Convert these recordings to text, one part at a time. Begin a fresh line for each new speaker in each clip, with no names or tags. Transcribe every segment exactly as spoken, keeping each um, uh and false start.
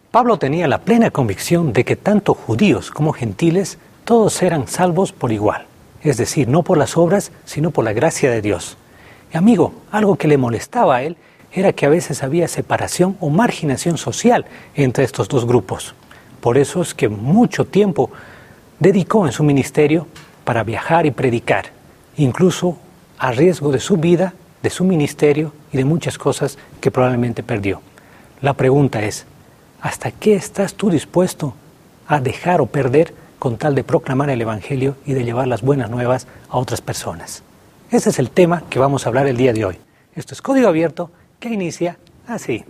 Pablo tenía la plena convicción de que tanto judíos como gentiles, todos eran salvos por igual, es decir, no por las obras, sino por la gracia de Dios. Y amigo, algo que le molestaba a él era que a veces había separación o marginación social entre estos dos grupos. Por eso es que mucho tiempo dedicó en su ministerio para viajar y predicar, incluso a riesgo de su vida, de su ministerio y de muchas cosas que probablemente perdió. La pregunta es, ¿hasta qué estás tú dispuesto a dejar o perder con tal de proclamar el Evangelio y de llevar las buenas nuevas a otras personas? Ese es el tema que vamos a hablar el día de hoy. Esto es Código Abierto, que inicia así.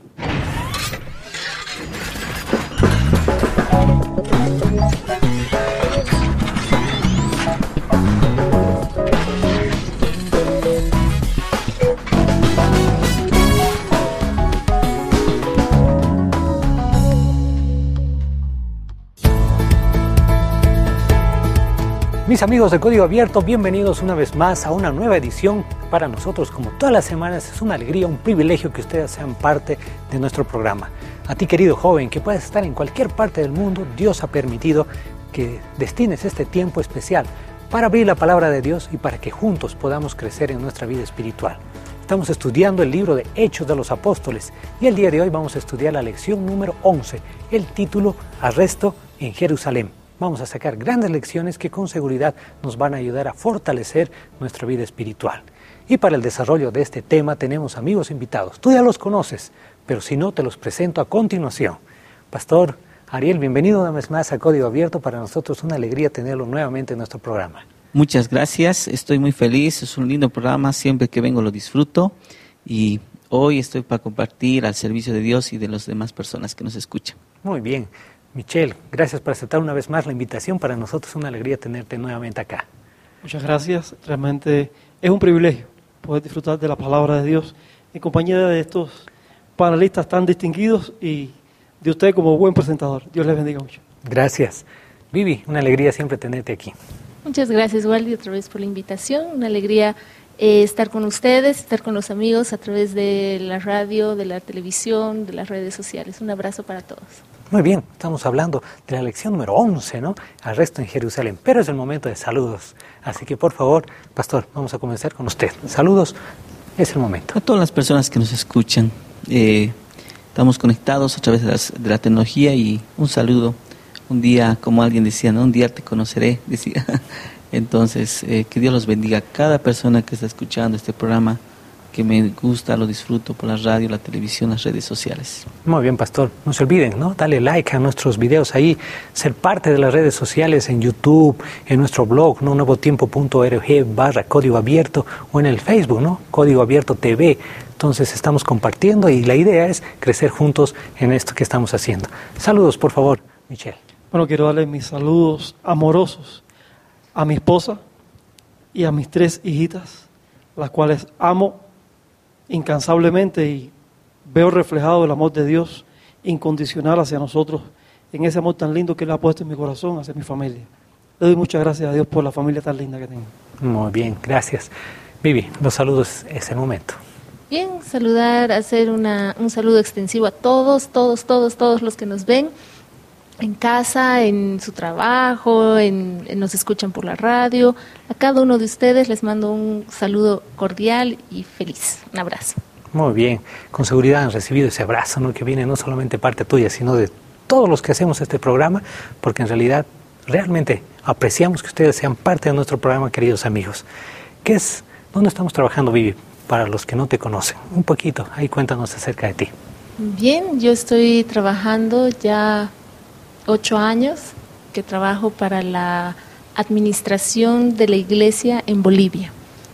Mis amigos de Código Abierto, bienvenidos una vez más a una nueva edición. Para nosotros, como todas las semanas, es una alegría, un privilegio que ustedes sean parte de nuestro programa. A ti, querido joven, que puedes estar en cualquier parte del mundo, Dios ha permitido que destines este tiempo especial para abrir la palabra de Dios y para que juntos podamos crecer en nuestra vida espiritual. Estamos estudiando el libro de Hechos de los Apóstoles y el día de hoy vamos a estudiar la lección número once, el título Arresto en Jerusalén. Vamos a sacar grandes lecciones que con seguridad nos van a ayudar a fortalecer nuestra vida espiritual. Y para el desarrollo de este tema tenemos amigos invitados. Tú ya los conoces, pero si no, te los presento a continuación. Pastor Ariel, bienvenido una vez más a Código Abierto. Para nosotros es una alegría tenerlo nuevamente en nuestro programa.
Muchas gracias, estoy muy feliz, es un lindo programa, siempre que vengo lo disfruto y hoy estoy para compartir al servicio de Dios y de las demás personas que nos escuchan.
Muy bien. Michelle, gracias por aceptar una vez más la invitación. Para nosotros es una alegría tenerte nuevamente acá.
Muchas gracias. Realmente es un privilegio poder disfrutar de la palabra de Dios en compañía de estos panelistas tan distinguidos y de usted como buen presentador. Dios les bendiga mucho.
Gracias. Vivi, una alegría siempre tenerte aquí.
Muchas gracias, Waldi, otra vez por la invitación. Una alegría eh, estar con ustedes, estar con los amigos a través de la radio, de la televisión, de las redes sociales. Un abrazo para todos.
Muy bien, estamos hablando de la lección número once, ¿no? Arresto en Jerusalén, pero es el momento de saludos. Así que, por favor, pastor, vamos a comenzar con usted. Saludos, es el momento.
A todas las personas que nos escuchan, eh, estamos conectados a través de, las, de la tecnología y un saludo. Un día, como alguien decía, ¿no? Un día te conoceré, decía. Entonces, eh, que Dios los bendiga a cada persona que está escuchando este programa, que me gusta, lo disfruto por la radio, la televisión, las redes sociales.
Muy bien, pastor. No se olviden, ¿no? Dale like a nuestros videos ahí, ser parte de las redes sociales en YouTube, en nuestro blog, ¿no? nuevotiempo punto org barra Código Abierto o en el Facebook, ¿no? Código Abierto T V. Entonces estamos compartiendo y la idea es crecer juntos en esto que estamos haciendo. Saludos, por favor, Michelle.
Bueno, quiero darle mis saludos amorosos a mi esposa y a mis tres hijitas, las cuales amo incansablemente y veo reflejado el amor de Dios incondicional hacia nosotros, en ese amor tan lindo que Él ha puesto en mi corazón hacia mi familia. Le doy muchas gracias a Dios por la familia tan linda que tengo.
Muy bien, gracias. Vivi, los saludos es el momento.
Bien, saludar, hacer una, un saludo extensivo a todos, todos, todos, todos los que nos ven en casa, en su trabajo, en, en nos escuchan por la radio. A cada uno de ustedes les mando un saludo cordial y feliz. Un abrazo.
Muy bien, con seguridad han recibido ese abrazo, ¿no? Que viene no solamente parte tuya, sino de todos los que hacemos este programa, porque en realidad realmente apreciamos que ustedes sean parte de nuestro programa, queridos amigos. ¿Qué es? ¿Dónde estamos trabajando, Vivi? Para los que no te conocen, un poquito, ahí cuéntanos acerca de ti.
Bien, yo estoy trabajando ya ocho años que trabajo para la administración de la iglesia en Bolivia.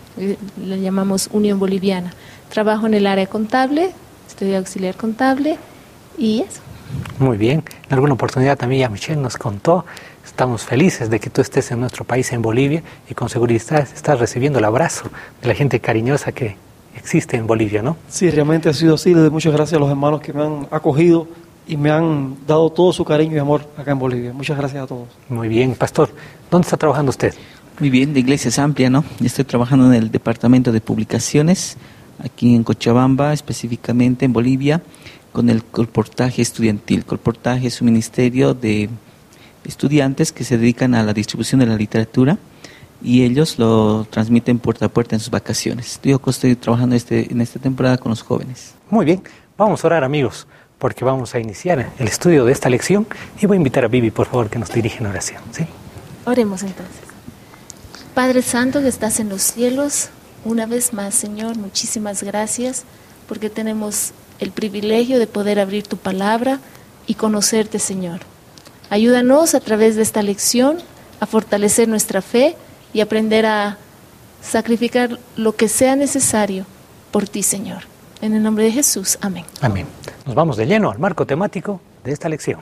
La llamamos Unión Boliviana. Trabajo en el área contable, estoy auxiliar contable y eso.
Muy bien. En alguna oportunidad también ya Michelle nos contó. Estamos felices de que tú estés en nuestro país, en Bolivia, y con seguridad estás recibiendo el abrazo de la gente cariñosa que existe en Bolivia, ¿no?
Sí, realmente ha sido así. Le doy muchas gracias a los hermanos que me han acogido y me han dado todo su cariño y amor acá en Bolivia. Muchas gracias a todos.
Muy bien, pastor. ¿Dónde está trabajando usted?
Muy bien, la iglesia es amplia, ¿no? Yo estoy trabajando en el departamento de publicaciones, aquí en Cochabamba, específicamente en Bolivia, con el colportaje estudiantil. Colportaje es un ministerio de estudiantes que se dedican a la distribución de la literatura y ellos lo transmiten puerta a puerta en sus vacaciones. Yo estoy trabajando este, en esta temporada con los jóvenes.
Muy bien, vamos a orar, amigos, porque vamos a iniciar el estudio de esta lección y voy a invitar a Vivi, por favor, que nos dirija en oración, ¿sí?
Oremos entonces. Padre Santo que estás en los cielos, una vez más, Señor, muchísimas gracias porque tenemos el privilegio de poder abrir tu palabra y conocerte, Señor. Ayúdanos a través de esta lección a fortalecer nuestra fe y aprender a sacrificar lo que sea necesario por ti, Señor. En el nombre de Jesús, amén.
Amén. Nos vamos de lleno al marco temático de esta lección.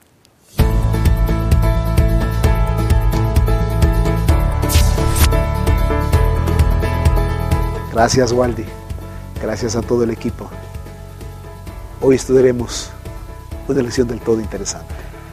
Gracias, Waldi. Gracias a todo el equipo. Hoy estudiaremos una lección del todo interesante.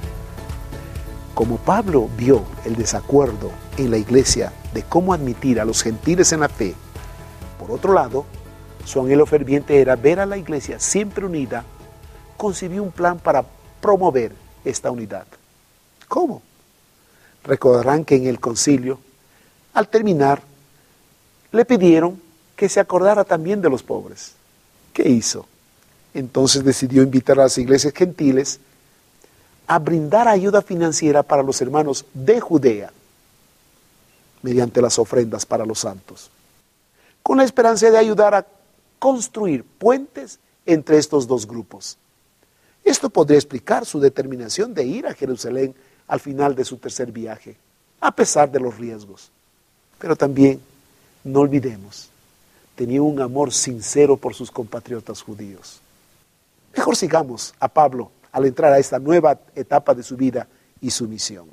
Como Pablo vio el desacuerdo en la iglesia de cómo admitir a los gentiles en la fe, por otro lado, su anhelo ferviente era ver a la iglesia siempre unida, concibió un plan para promover esta unidad. ¿Cómo? Recordarán que en el concilio, al terminar, le pidieron que se acordara también de los pobres. ¿Qué hizo? Entonces decidió invitar a las iglesias gentiles a brindar ayuda financiera para los hermanos de Judea, mediante las ofrendas para los santos, con la esperanza de ayudar a construir puentes entre estos dos grupos. Esto podría explicar su determinación de ir a Jerusalén al final de su tercer viaje, a pesar de los riesgos. Pero también, no olvidemos, tenía un amor sincero por sus compatriotas judíos. Mejor sigamos a Pablo al entrar a esta nueva etapa de su vida y su misión.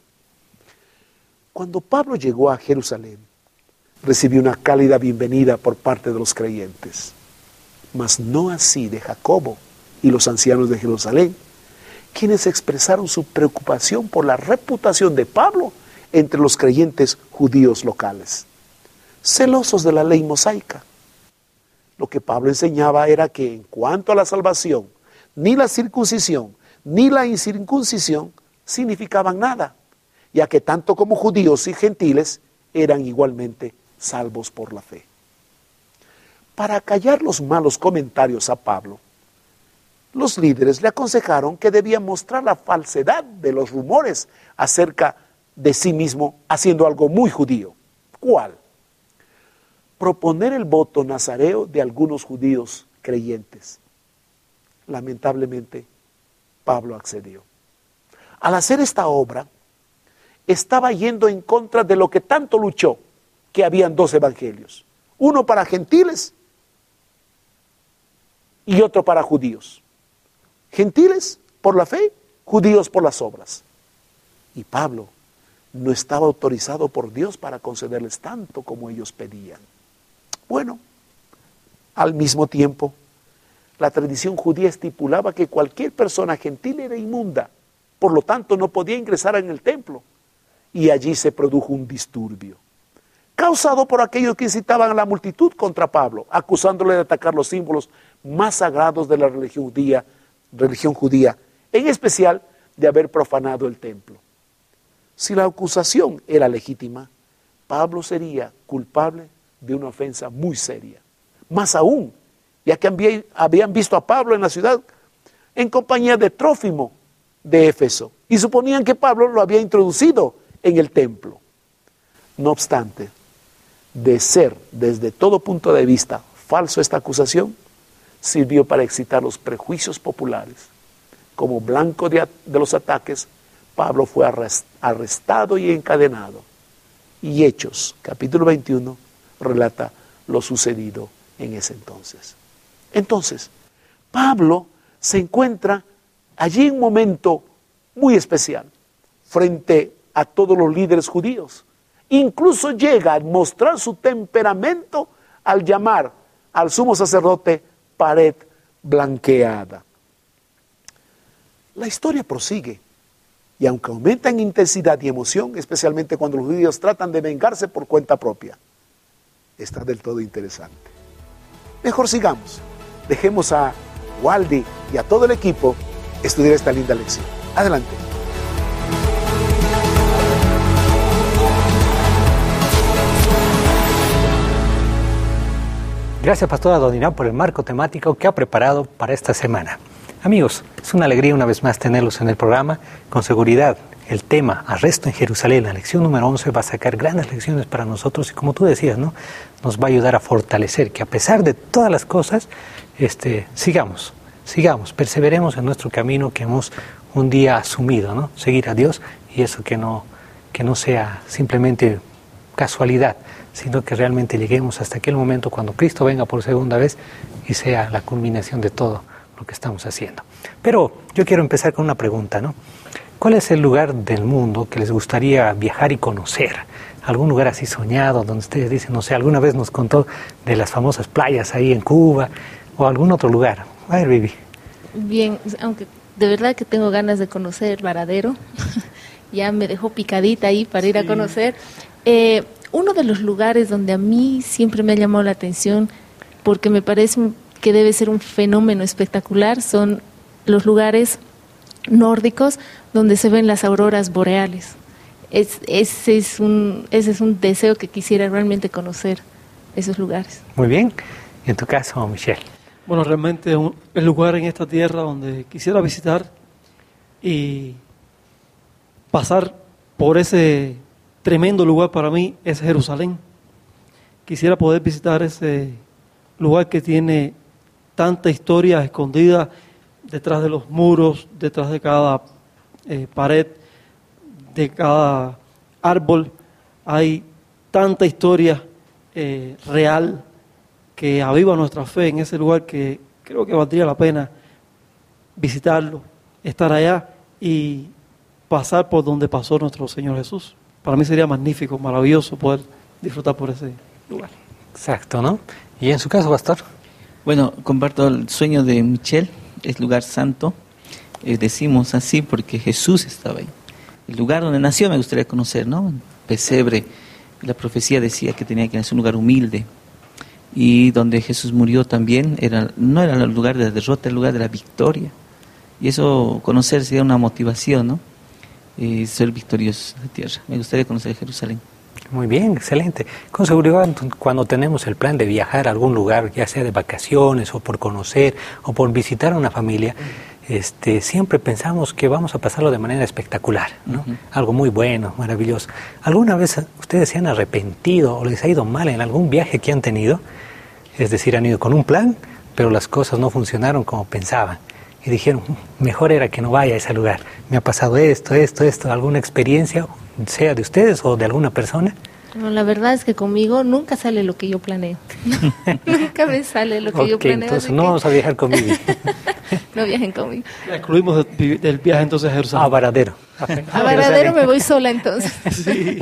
Cuando Pablo llegó a Jerusalén, recibió una cálida bienvenida por parte de los creyentes, mas no así de Jacobo y los ancianos de Jerusalén, quienes expresaron su preocupación por la reputación de Pablo entre los creyentes judíos locales, celosos de la ley mosaica. Lo que Pablo enseñaba era que en cuanto a la salvación, ni la circuncisión ni la incircuncisión significaban nada, ya que tanto como judíos y gentiles eran igualmente salvos por la fe. Para callar los malos comentarios a Pablo, los líderes le aconsejaron que debía mostrar la falsedad de los rumores acerca de sí mismo, haciendo algo muy judío. ¿Cuál? Proponer el voto nazareo de algunos judíos creyentes. Lamentablemente, Pablo accedió. Al hacer esta obra, estaba yendo en contra de lo que tanto luchó, que habían dos evangelios, uno para gentiles y otro para judíos. Gentiles por la fe, judíos por las obras. Y Pablo no estaba autorizado por Dios para concederles tanto como ellos pedían. Bueno, al mismo tiempo, la tradición judía estipulaba que cualquier persona gentil era inmunda, por lo tanto no podía ingresar en el templo. Y allí se produjo un disturbio, causado por aquellos que incitaban a la multitud contra Pablo, acusándole de atacar los símbolos más sagrados de la religión judía, religión judía, en especial de haber profanado el templo. Si la acusación era legítima, Pablo sería culpable de una ofensa muy seria. Más aún, ya que habían visto a Pablo en la ciudad en compañía de Trófimo de Éfeso y suponían que Pablo lo había introducido en el templo. No obstante, de ser desde todo punto de vista falso esta acusación, sirvió para excitar los prejuicios populares. Como blanco de, de los ataques, Pablo fue arrest, arrestado y encadenado. Y Hechos, capítulo veintiuno, relata lo sucedido en ese entonces. Entonces, Pablo se encuentra allí en un momento muy especial, frente a todos los líderes judíos. Incluso llega a mostrar su temperamento al llamar al sumo sacerdote pared blanqueada. La historia prosigue, y aunque aumenta en intensidad y emoción, especialmente cuando los judíos tratan de vengarse por cuenta propia, está del todo interesante. Mejor sigamos. Dejemos a Waldy y a todo el equipo estudiar esta linda lección. Adelante.
Gracias, Pastora Dodinao, por el marco temático que ha preparado para esta semana. Amigos, es una alegría una vez más tenerlos en el programa. Con seguridad, el tema Arresto en Jerusalén, la lección número once, va a sacar grandes lecciones para nosotros y, como tú decías, ¿no?, nos va a ayudar a fortalecer que a pesar de todas las cosas, este, sigamos, sigamos, perseveremos en nuestro camino que hemos un día asumido, ¿no? Seguir a Dios, y eso que no, que no sea simplemente casualidad, sino que realmente lleguemos hasta aquel momento cuando Cristo venga por segunda vez y sea la culminación de todo lo que estamos haciendo. Pero yo quiero empezar con una pregunta, ¿no? ¿Cuál es el lugar del mundo que les gustaría viajar y conocer? ¿Algún lugar así soñado donde ustedes dicen, no sé, alguna vez nos contó de las famosas playas ahí en Cuba o algún otro lugar? A ver, Vivi.
Bien, aunque de verdad que tengo ganas de conocer Varadero, ya me dejó picadita ahí para ir sí. a conocer. Eh, uno de los lugares donde a mí siempre me ha llamado la atención, porque me parece que debe ser un fenómeno espectacular, son los lugares nórdicos donde se ven las auroras boreales. Es, ese, es un, ese es un deseo que quisiera realmente conocer, esos lugares.
Muy bien. ¿Y en tu caso, Michelle?
Bueno, realmente un, el lugar en esta tierra donde quisiera visitar y pasar por ese tremendo lugar para mí es Jerusalén. Quisiera poder visitar ese lugar que tiene tanta historia escondida detrás de los muros, detrás de cada eh, pared, de cada árbol. Hay tanta historia eh, real que aviva nuestra fe en ese lugar que creo que valdría la pena visitarlo, estar allá y pasar por donde pasó nuestro Señor Jesús. Para mí sería magnífico, maravilloso poder disfrutar por ese lugar.
Exacto, ¿no? ¿Y en su caso, pastor?
Bueno, comparto el sueño de Michelle, es lugar santo. Eh, decimos así porque Jesús estaba ahí. El lugar donde nació me gustaría conocer, ¿no? Pesebre. La profecía decía que tenía que nacer un lugar humilde. Y donde Jesús murió también, era, no era el lugar de la derrota, era el lugar de la victoria. Y eso, conocer sería una motivación, ¿no? Eh, ser victoriosos en la tierra. Me gustaría conocer Jerusalén.
Muy bien, excelente. Con seguridad, cuando tenemos el plan de viajar a algún lugar, ya sea de vacaciones o por conocer o por visitar a una familia, este, siempre pensamos que vamos a pasarlo de manera espectacular, ¿no? Uh-huh. Algo muy bueno, maravilloso. ¿Alguna vez ustedes se han arrepentido o les ha ido mal en algún viaje que han tenido? Es decir, han ido con un plan, pero las cosas no funcionaron como pensaban. Y dijeron, mejor era que no vaya a ese lugar. Me ha pasado esto, esto, esto, alguna experiencia, sea de ustedes o de alguna persona.
No, la verdad es que conmigo nunca sale lo que yo planeo. Nunca me sale lo que
okay,
yo planeo.
Entonces no
que...
vamos a viajar conmigo.
No viajen conmigo.
La excluimos de, del viaje entonces a Jerusalén.
A Varadero.
A Varadero me voy sola entonces.
Sí.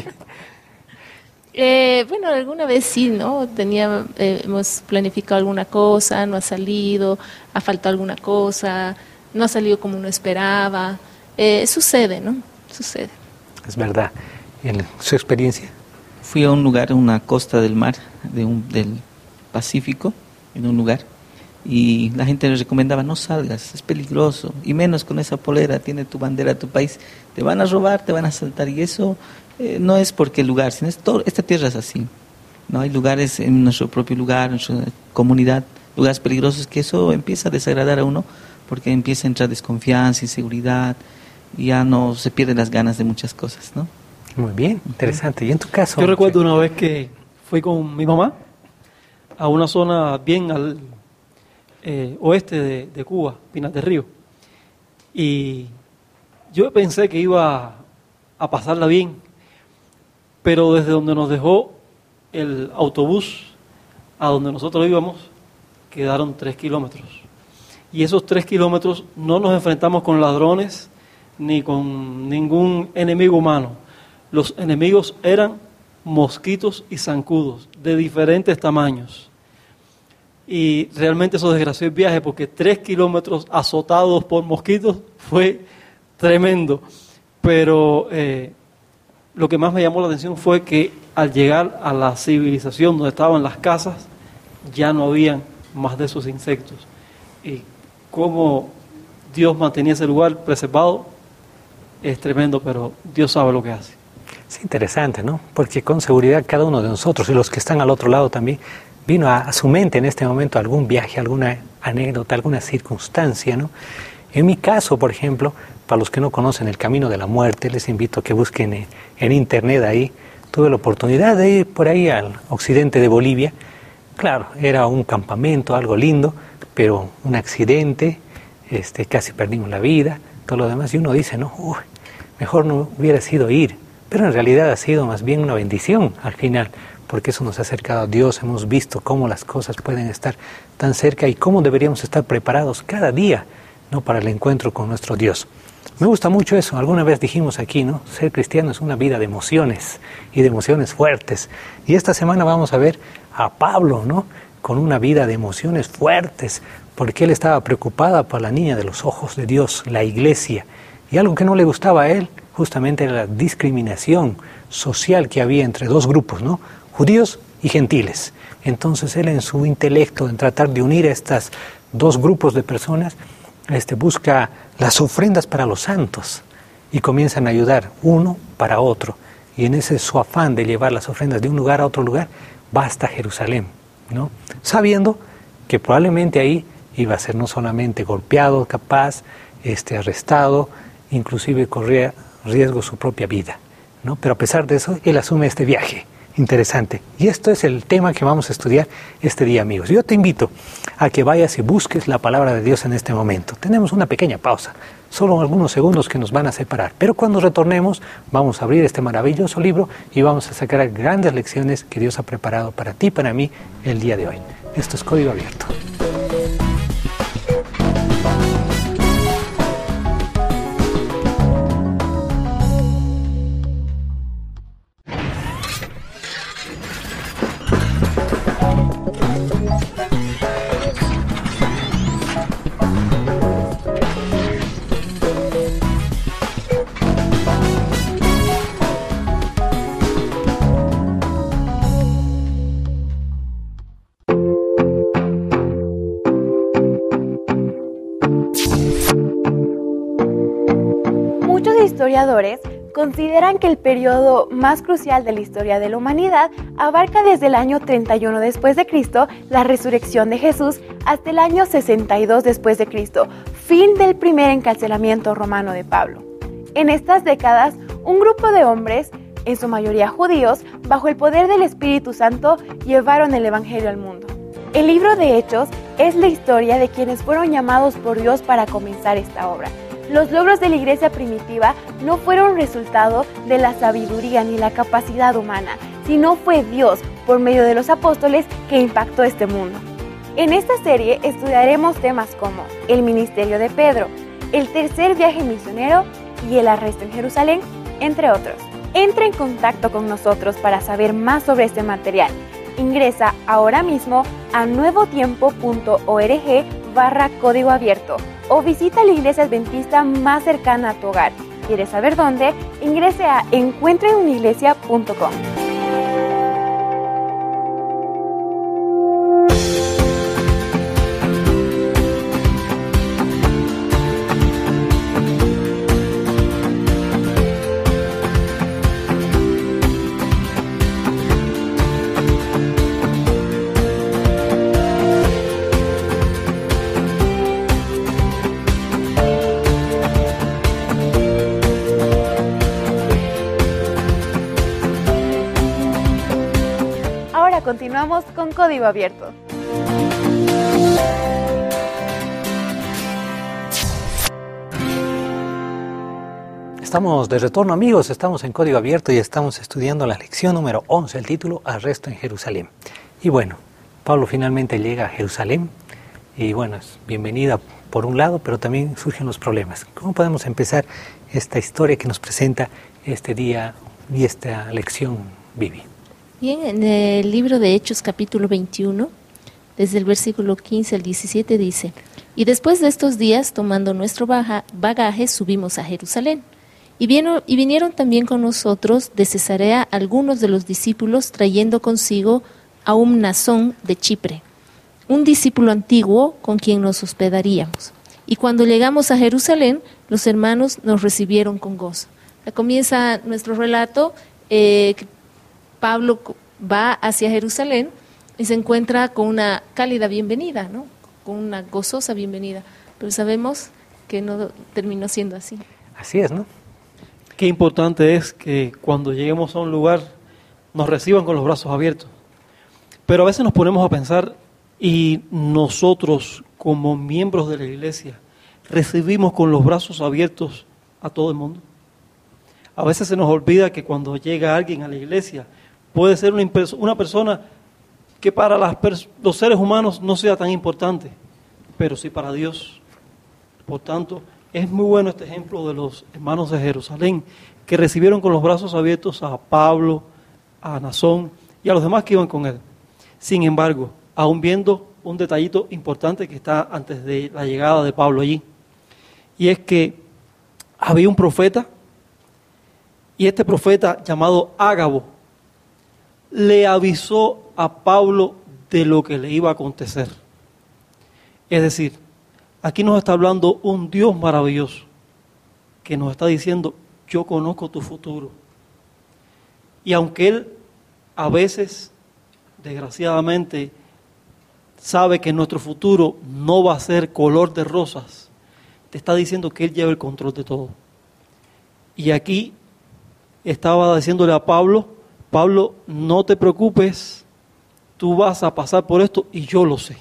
Eh, bueno, alguna vez sí, ¿no? Tenía, eh, hemos planificado alguna cosa, no ha salido, ha faltado alguna cosa, no ha salido como uno esperaba. Eh, sucede, ¿no? Sucede.
Es verdad. ¿En su experiencia?
Fui a un lugar, una costa del mar, de un, del Pacífico, en un lugar, y la gente les recomendaba, no salgas, es peligroso, y menos con esa polera, tiene tu bandera de tu país, te van a robar, te van a asaltar, y eso eh, no es porque el lugar, sino es todo, esta tierra es así, ¿no? Hay lugares en nuestro propio lugar, en nuestra comunidad, lugares peligrosos, que eso empieza a desagradar a uno, porque empieza a entrar desconfianza, inseguridad, y ya no se pierden las ganas de muchas cosas, ¿no?
Muy bien, interesante. ¿Y en tu caso?
Yo recuerdo una vez que fui con mi mamá a una zona bien al eh, oeste de, de Cuba, Pinas del Río. Y yo pensé que iba a pasarla bien, pero desde donde nos dejó el autobús a donde nosotros íbamos, quedaron tres kilómetros. Y esos tres kilómetros no nos enfrentamos con ladrones ni con ningún enemigo humano. Los enemigos eran mosquitos y zancudos de diferentes tamaños. Y realmente eso desgració el viaje porque tres kilómetros azotados por mosquitos fue tremendo. Pero eh, lo que más me llamó la atención fue que al llegar a la civilización donde estaban las casas, ya no habían más de esos insectos. Y cómo Dios mantenía ese lugar preservado es tremendo, pero Dios sabe lo que hace.
Es interesante, ¿no? Porque con seguridad cada uno de nosotros y los que están al otro lado también vino a, a su mente en este momento algún viaje, alguna anécdota, alguna circunstancia, ¿no? En mi caso, por ejemplo, para los que no conocen el Camino de la Muerte, les invito a que busquen en, en internet ahí. Tuve la oportunidad de ir por ahí al occidente de Bolivia. Claro, era un campamento, algo lindo, pero un accidente, este, casi perdimos la vida, todo lo demás. Y uno dice, no, uy, mejor no hubiera sido ir. Pero en realidad ha sido más bien una bendición al final, porque eso nos ha acercado a Dios, hemos visto cómo las cosas pueden estar tan cerca y cómo deberíamos estar preparados cada día, ¿no?, para el encuentro con nuestro Dios. Me gusta mucho eso, alguna vez dijimos aquí, ¿no?, ser cristiano es una vida de emociones y de emociones fuertes. Y esta semana vamos a ver a Pablo, ¿no?, con una vida de emociones fuertes, porque él estaba preocupada por la niña de los ojos de Dios, la iglesia. Y algo que no le gustaba a él, justamente era la discriminación social que había entre dos grupos, ¿no?, judíos y gentiles. Entonces él en su intelecto, en tratar de unir a estos dos grupos de personas, este, busca las ofrendas para los santos y comienzan a ayudar uno para otro. Y en ese su afán de llevar las ofrendas de un lugar a otro lugar, va hasta Jerusalén, ¿no?, sabiendo que probablemente ahí iba a ser no solamente golpeado, capaz, este, arrestado, inclusive corría riesgo su propia vida, ¿no? Pero a pesar de eso, él asume este viaje. Interesante. Y esto es el tema que vamos a estudiar este día, amigos. Yo te invito a que vayas y busques la palabra de Dios en este momento. Tenemos una pequeña pausa, solo algunos segundos que nos van a separar. Pero cuando retornemos, vamos a abrir este maravilloso libro y vamos a sacar grandes lecciones que Dios ha preparado para ti y para mí el día de hoy. Esto es Código Abierto.
Historiadores consideran que el periodo más crucial de la historia de la humanidad abarca desde el año treinta y uno después de Cristo, la resurrección de Jesús, hasta el año sesenta y dos después de Cristo, fin del primer encarcelamiento romano de Pablo. En estas décadas, un grupo de hombres, en su mayoría judíos, bajo el poder del Espíritu Santo, llevaron el Evangelio al mundo. El libro de Hechos es la historia de quienes fueron llamados por Dios para comenzar esta obra. Los logros de la iglesia primitiva no fueron resultado de la sabiduría ni la capacidad humana, sino fue Dios, por medio de los apóstoles, que impactó este mundo. En esta serie estudiaremos temas como el ministerio de Pedro, el tercer viaje misionero y el arresto en Jerusalén, entre otros. Entra en contacto con nosotros para saber más sobre este material. Ingresa ahora mismo a nuevotiempo.org barra código abierto o visita la iglesia adventista más cercana a tu hogar. ¿Quieres saber dónde? Ingrese a encuentra en una iglesia punto com. Continuamos con Código Abierto.
Estamos de retorno, amigos, estamos en Código Abierto y estamos estudiando la lección número once, el título Arresto en Jerusalén. Y bueno, Pablo finalmente llega a Jerusalén y bueno, es bienvenida por un lado, pero también surgen los problemas. ¿Cómo podemos empezar esta historia que nos presenta este día y esta lección, Vivi?
Bien, en el libro de Hechos capítulo veintiuno, desde el versículo quince al diecisiete dice: y después de estos días, tomando nuestro bagaje, subimos a Jerusalén. Y, vino, y vinieron también con nosotros de Cesarea algunos de los discípulos, trayendo consigo a un Mnasón de Chipre, un discípulo antiguo con quien nos hospedaríamos. Y cuando llegamos a Jerusalén, los hermanos nos recibieron con gozo. Comienza nuestro relato, eh, Pablo va hacia Jerusalén y se encuentra con una cálida bienvenida, ¿no? Con una gozosa bienvenida. Pero sabemos que no terminó siendo así.
Así es, ¿no?
Qué importante es que cuando lleguemos a un lugar nos reciban con los brazos abiertos. Pero a veces nos ponemos a pensar, y nosotros como miembros de la iglesia recibimos con los brazos abiertos a todo el mundo. A veces se nos olvida que cuando llega alguien a la iglesia puede ser una, una persona que para las pers- los seres humanos no sea tan importante, pero sí para Dios. Por tanto, es muy bueno este ejemplo de los hermanos de Jerusalén que recibieron con los brazos abiertos a Pablo, a Nazón y a los demás que iban con él. Sin embargo, aún viendo un detallito importante que está antes de la llegada de Pablo allí, y es que había un profeta, y este profeta llamado Ágabo le avisó a Pablo de lo que le iba a acontecer. Es decir, aquí nos está hablando un Dios maravilloso que nos está diciendo, yo conozco tu futuro. Y aunque Él a veces, desgraciadamente, sabe que nuestro futuro no va a ser color de rosas, te está diciendo que Él lleva el control de todo. Y aquí estaba diciéndole a Pablo, Pablo, no te preocupes, tú vas a pasar por esto y yo lo sé.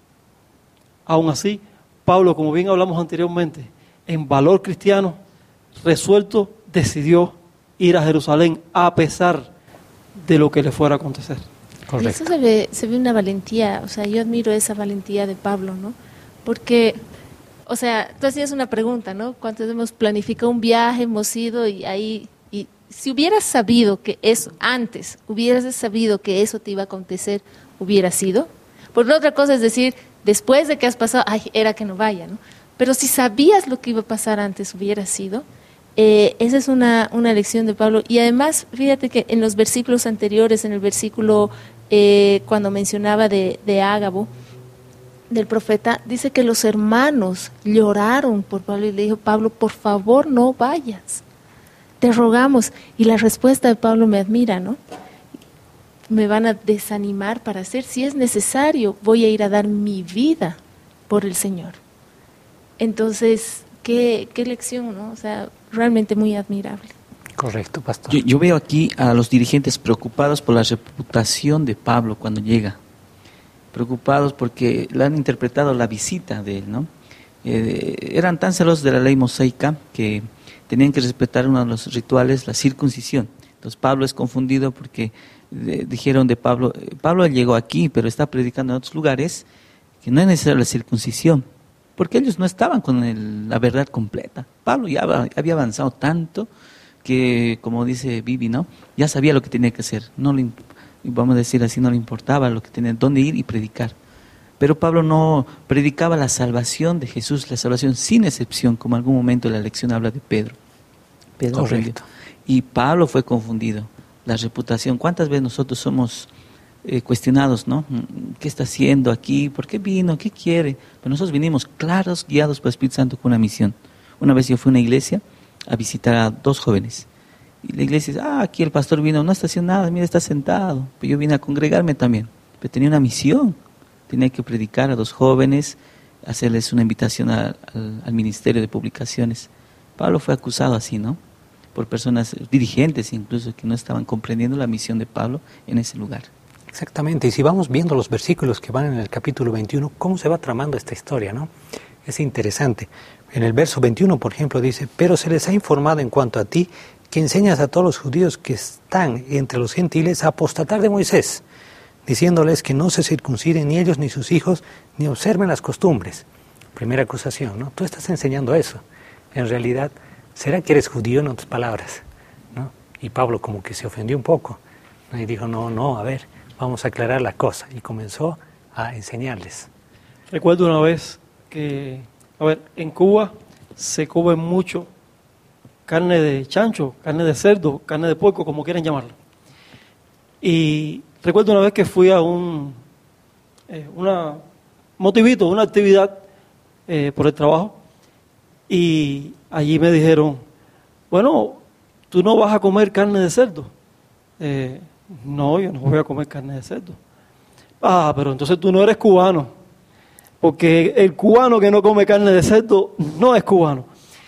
Aún así, Pablo, como bien hablamos anteriormente, en valor cristiano, resuelto, decidió ir a Jerusalén a pesar de lo que le fuera a acontecer.
Correcto. Y eso se ve, se ve una valentía, o sea, yo admiro esa valentía de Pablo, ¿no? Porque, o sea, tú hacías una pregunta, ¿no? ¿Cuántos hemos planificado un viaje, hemos ido y ahí, y si hubieras sabido que eso, antes, hubieras sabido que eso te iba a acontecer, ¿hubiera sido? Porque otra cosa es decir, después de que has pasado, ay, era que no vaya, ¿no? Pero si sabías lo que iba a pasar antes, hubiera sido. Eh, esa es una, una lección de Pablo. Y además, fíjate que en los versículos anteriores, en el versículo eh, cuando mencionaba de, de Ágabo, del profeta, dice que los hermanos lloraron por Pablo y le dijo, Pablo, por favor no vayas, te rogamos. Y la respuesta de Pablo me admira, ¿no? Me van a desanimar para hacer, si es necesario, voy a ir a dar mi vida por el Señor. Entonces, qué, qué lección, ¿no? O sea, realmente muy admirable.
Correcto, pastor.
Yo, yo veo aquí a los dirigentes preocupados por la reputación de Pablo cuando llega. Preocupados porque le han interpretado la visita de él, ¿no? Eh, eran tan celosos de la ley mosaica que tenían que respetar uno de los rituales, la circuncisión. Entonces Pablo es confundido porque eh, dijeron de Pablo, Pablo llegó aquí, pero está predicando en otros lugares que no es necesaria la circuncisión, porque ellos no estaban con el, la verdad completa. Pablo ya había avanzado tanto que, como dice Vivi, ¿no? Ya sabía lo que tenía que hacer, no le, vamos a decir así, no le importaba lo que tenía, dónde ir y predicar. Pero Pablo no predicaba la salvación de Jesús, la salvación sin excepción, como en algún momento la lección habla de Pedro. Pedro
Correcto.
Y Pablo fue confundido. La reputación, ¿cuántas veces nosotros somos eh, cuestionados, ¿no? ¿Qué está haciendo aquí? ¿Por qué vino? ¿Qué quiere? Pero nosotros vinimos claros, guiados por el Espíritu Santo con una misión. Una vez yo fui a una iglesia a visitar a dos jóvenes. Y la iglesia dice, ah, aquí el pastor vino, no está haciendo nada, mira, está sentado. Pero yo vine a congregarme también. Pero tenía una misión. Tenía que predicar a dos jóvenes, hacerles una invitación a, al, al Ministerio de Publicaciones. Pablo fue acusado así, ¿no? Por personas dirigentes incluso que no estaban comprendiendo la misión de Pablo en ese lugar.
Exactamente, y si vamos viendo los versículos que van en el capítulo veintiuno, cómo se va tramando esta historia, ¿no? Es interesante. En el verso veintiuno, por ejemplo, dice, pero se les ha informado en cuanto a ti, que enseñas a todos los judíos que están entre los gentiles a apostatar de Moisés, diciéndoles que no se circunciden ni ellos ni sus hijos, ni observen las costumbres. Primera acusación, ¿no? Tú estás enseñando eso. En realidad, ¿será que eres judío, en otras palabras? ¿No? Y Pablo como que se ofendió un poco, ¿no? Y dijo, no, no, a ver, vamos a aclarar la cosa. Y comenzó a enseñarles.
Recuerdo una vez que, a ver, en Cuba se come mucho carne de chancho, carne de cerdo, carne de puerco, como quieran llamarlo. Y recuerdo una vez que fui a un, eh, una motivito, una actividad eh, por el trabajo, y allí me dijeron, bueno, tú no vas a comer carne de cerdo. Eh, no, yo no voy a comer carne de cerdo. Ah, pero entonces tú no eres cubano, porque el cubano que no come carne de cerdo no es cubano.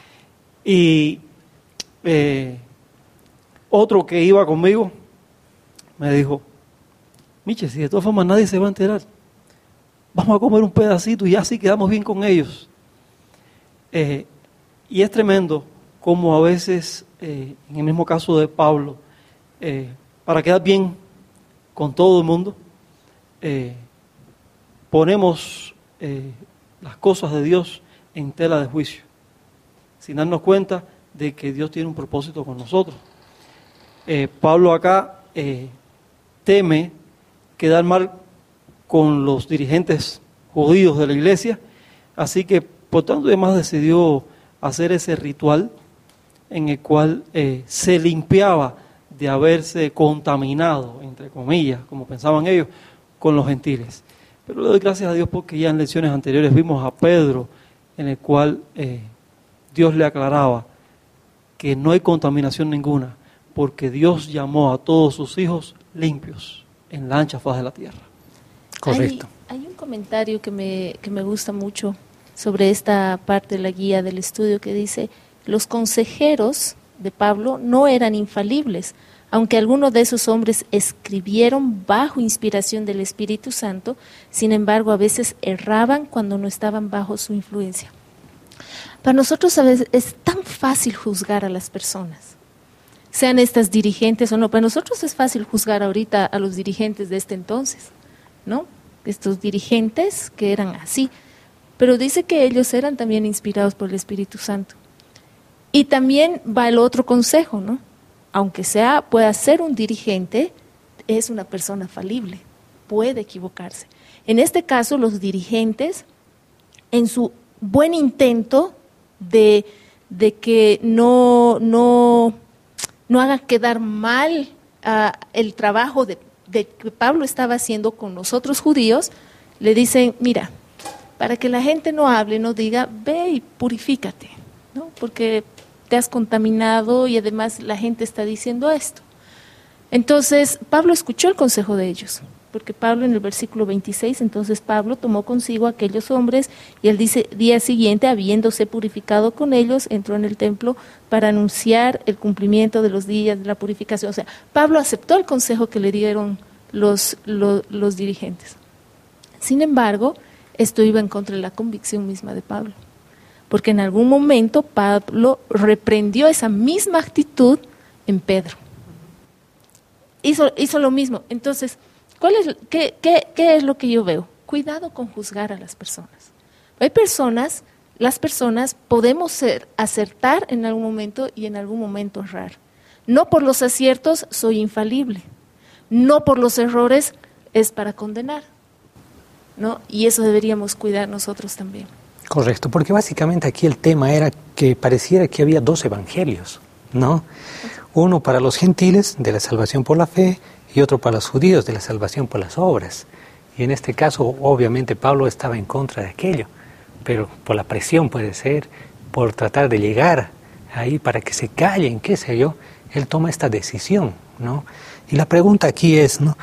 Y eh, otro que iba conmigo me dijo, Miche, si de todas formas nadie se va a enterar, vamos a comer un pedacito y así quedamos bien con ellos. Eh, y es tremendo como a veces, eh, en el mismo caso de Pablo, eh, para quedar bien con todo el mundo, eh, ponemos eh, las cosas de Dios en tela de juicio, sin darnos cuenta de que Dios tiene un propósito con nosotros. Eh, Pablo acá eh, teme quedar mal con los dirigentes judíos de la iglesia, así que por tanto además decidió hacer ese ritual en el cual eh, se limpiaba de haberse contaminado, entre comillas, como pensaban ellos, con los gentiles. Pero le doy gracias a Dios porque ya en lecciones anteriores vimos a Pedro, en el cual eh, Dios le aclaraba que no hay contaminación ninguna, porque Dios llamó a todos sus hijos limpios en la ancha faz de la tierra.
Correcto.
Hay, hay un comentario que me, que me gusta mucho sobre esta parte de la guía del estudio que dice, los consejeros de Pablo no eran infalibles, aunque algunos de esos hombres escribieron bajo inspiración del Espíritu Santo, sin embargo a veces erraban cuando no estaban bajo su influencia. Para nosotros a veces es tan fácil juzgar a las personas, sean estas dirigentes o no. Para nosotros es fácil juzgar ahorita a los dirigentes de este entonces, ¿no? Estos dirigentes que eran así, pero dice que ellos eran también inspirados por el Espíritu Santo. Y también va el otro consejo, ¿no? Aunque sea, pueda ser un dirigente, es una persona falible, puede equivocarse. En este caso, los dirigentes, en su buen intento de, de que no, no, no hagan quedar mal uh, el trabajo de, de que Pablo estaba haciendo con los otros judíos, le dicen, mira, para que la gente no hable, no diga, ve y purifícate, ¿no? Porque te has contaminado y además la gente está diciendo esto. Entonces, Pablo escuchó el consejo de ellos, porque Pablo en el versículo veintiséis, entonces Pablo tomó consigo a aquellos hombres y el dice, día siguiente, habiéndose purificado con ellos, entró en el templo para anunciar el cumplimiento de los días de la purificación. O sea, Pablo aceptó el consejo que le dieron los, los, los dirigentes. Sin embargo, esto iba en contra de la convicción misma de Pablo, porque en algún momento Pablo reprendió esa misma actitud en Pedro. Hizo, hizo lo mismo. Entonces, ¿cuál es, qué, qué, ¿qué es lo que yo veo? Cuidado con juzgar a las personas. Hay personas, las personas podemos ser, acertar en algún momento y en algún momento errar. No por los aciertos soy infalible, no por los errores es para condenar, ¿no? Y eso deberíamos cuidar nosotros también.
Correcto, porque básicamente aquí el tema era que pareciera que había dos evangelios, ¿no? Uno para los gentiles, de la salvación por la fe, y otro para los judíos, de la salvación por las obras. Y en este caso, obviamente, Pablo estaba en contra de aquello, pero por la presión puede ser, por tratar de llegar ahí para que se callen, qué sé yo, él toma esta decisión, ¿no? Y la pregunta aquí es, ¿no?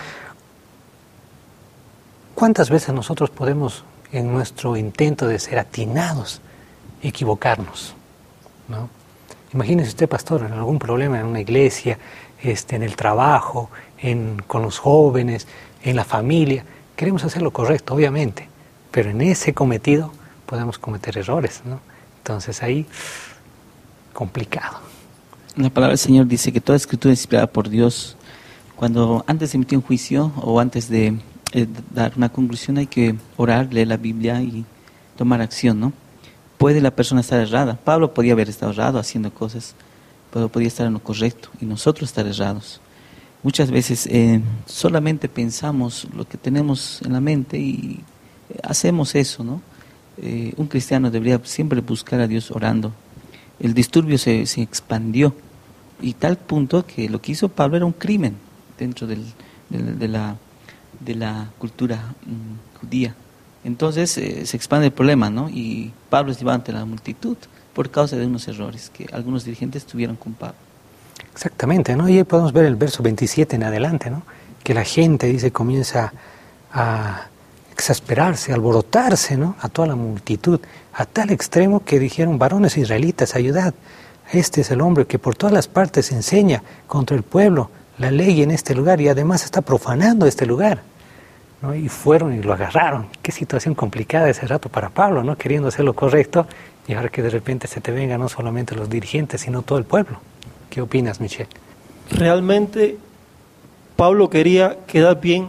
¿Cuántas veces nosotros podemos, en nuestro intento de ser atinados, equivocarnos, ¿no? Imagínese usted, pastor, en algún problema en una iglesia, este, en el trabajo, en, con los jóvenes, en la familia. Queremos hacer lo correcto, obviamente, pero en ese cometido podemos cometer errores, ¿no? Entonces ahí, complicado.
La palabra del Señor dice que toda escritura es inspirada por Dios. Cuando antes de emitir un juicio o antes de eh, dar una conclusión hay que orar, leer la Biblia y tomar acción, ¿no? Puede la persona estar errada. Pablo podía haber estado errado haciendo cosas, pero podía estar en lo correcto y nosotros estar errados. Muchas veces eh, solamente pensamos lo que tenemos en la mente y hacemos eso, ¿no? Eh, un cristiano debería siempre buscar a Dios orando. El disturbio se, se expandió y tal punto que lo que hizo Pablo era un crimen dentro del, de, de, la, de la cultura um, judía. Entonces eh, se expande el problema, ¿no? Y Pablo es llevado ante la multitud por causa de unos errores que algunos dirigentes tuvieron con Pablo.
Exactamente, ¿no? Y ahí podemos ver el verso veintisiete en adelante, ¿no? Que la gente, dice, comienza a exasperarse, a alborotarse, ¿no? A toda la multitud, a tal extremo que dijeron: varones israelitas, ayudad. Este es el hombre que por todas las partes enseña contra el pueblo la ley en este lugar y además está profanando este lugar, ¿no? Y fueron y lo agarraron. Qué situación complicada ese rato para Pablo, ¿no? Queriendo hacer lo correcto y ahora que de repente se te vengan no solamente los dirigentes, sino todo el pueblo. ¿Qué opinas, Michelle?
Realmente Pablo quería quedar bien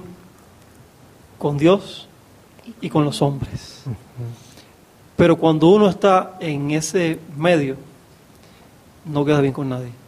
con Dios y con los hombres. Uh-huh. Pero cuando uno está en ese medio, no queda bien con nadie.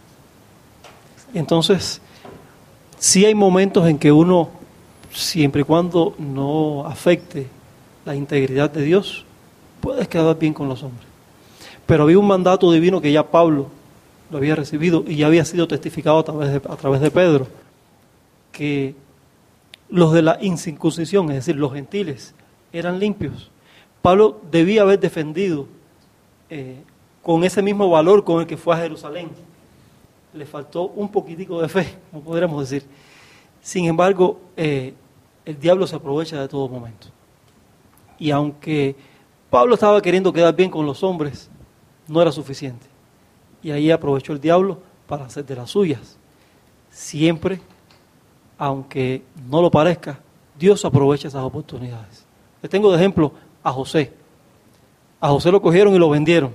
Entonces, sí hay momentos en que uno, siempre y cuando no afecte la integridad de Dios, puedes quedar bien con los hombres. Pero había un mandato divino que ya Pablo lo había recibido y ya había sido testificado a través de, a través de Pedro, que los de la incircuncisión, es decir, los gentiles, eran limpios. Pablo debía haber defendido eh, con ese mismo valor con el que fue a Jerusalén. Le faltó un poquitico de fe, como podríamos decir. Sin embargo, eh, el diablo se aprovecha de todo momento. Y aunque Pablo estaba queriendo quedar bien con los hombres, no era suficiente. Y ahí aprovechó el diablo para hacer de las suyas. Siempre, aunque no lo parezca, Dios aprovecha esas oportunidades. Les tengo de ejemplo a José. A José lo cogieron y lo vendieron.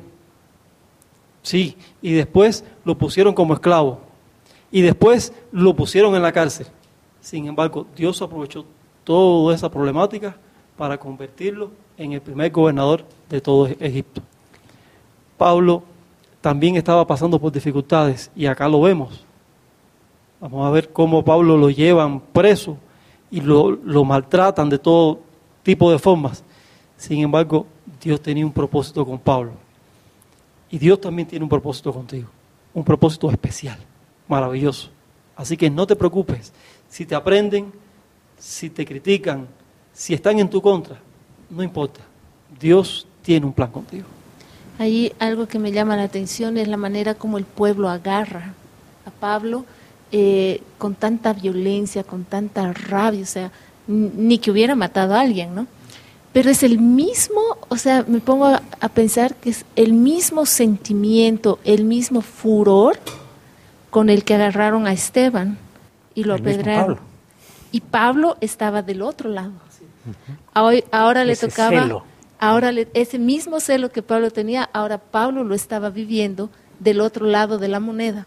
Sí, y después lo pusieron como esclavo. Y después lo pusieron en la cárcel. Sin embargo, Dios aprovechó toda esa problemática para convertirlo en el primer gobernador de todo Egipto. Pablo también estaba pasando por dificultades y acá lo vemos. Vamos a ver cómo Pablo lo llevan preso y lo, lo maltratan de todo tipo de formas. Sin embargo, Dios tenía un propósito con Pablo. Y Dios también tiene un propósito contigo. Un propósito especial, maravilloso. Así que no te preocupes. Si te aprenden, si te critican, si están en tu contra, no importa. Dios tiene un plan contigo.
Ahí algo que me llama la atención es la manera como el pueblo agarra a Pablo eh, con tanta violencia, con tanta rabia, o sea, ni que hubiera matado a alguien, ¿no? Pero es el mismo, o sea, me pongo a, a pensar que es el mismo sentimiento, el mismo furor con el que agarraron a Esteban y lo apedrearon. Pablo. Y Pablo estaba del otro lado. Uh-huh. Ahora, ahora le tocaba, celo. ahora le, ese mismo celo que Pablo tenía, ahora Pablo lo estaba viviendo del otro lado de la moneda.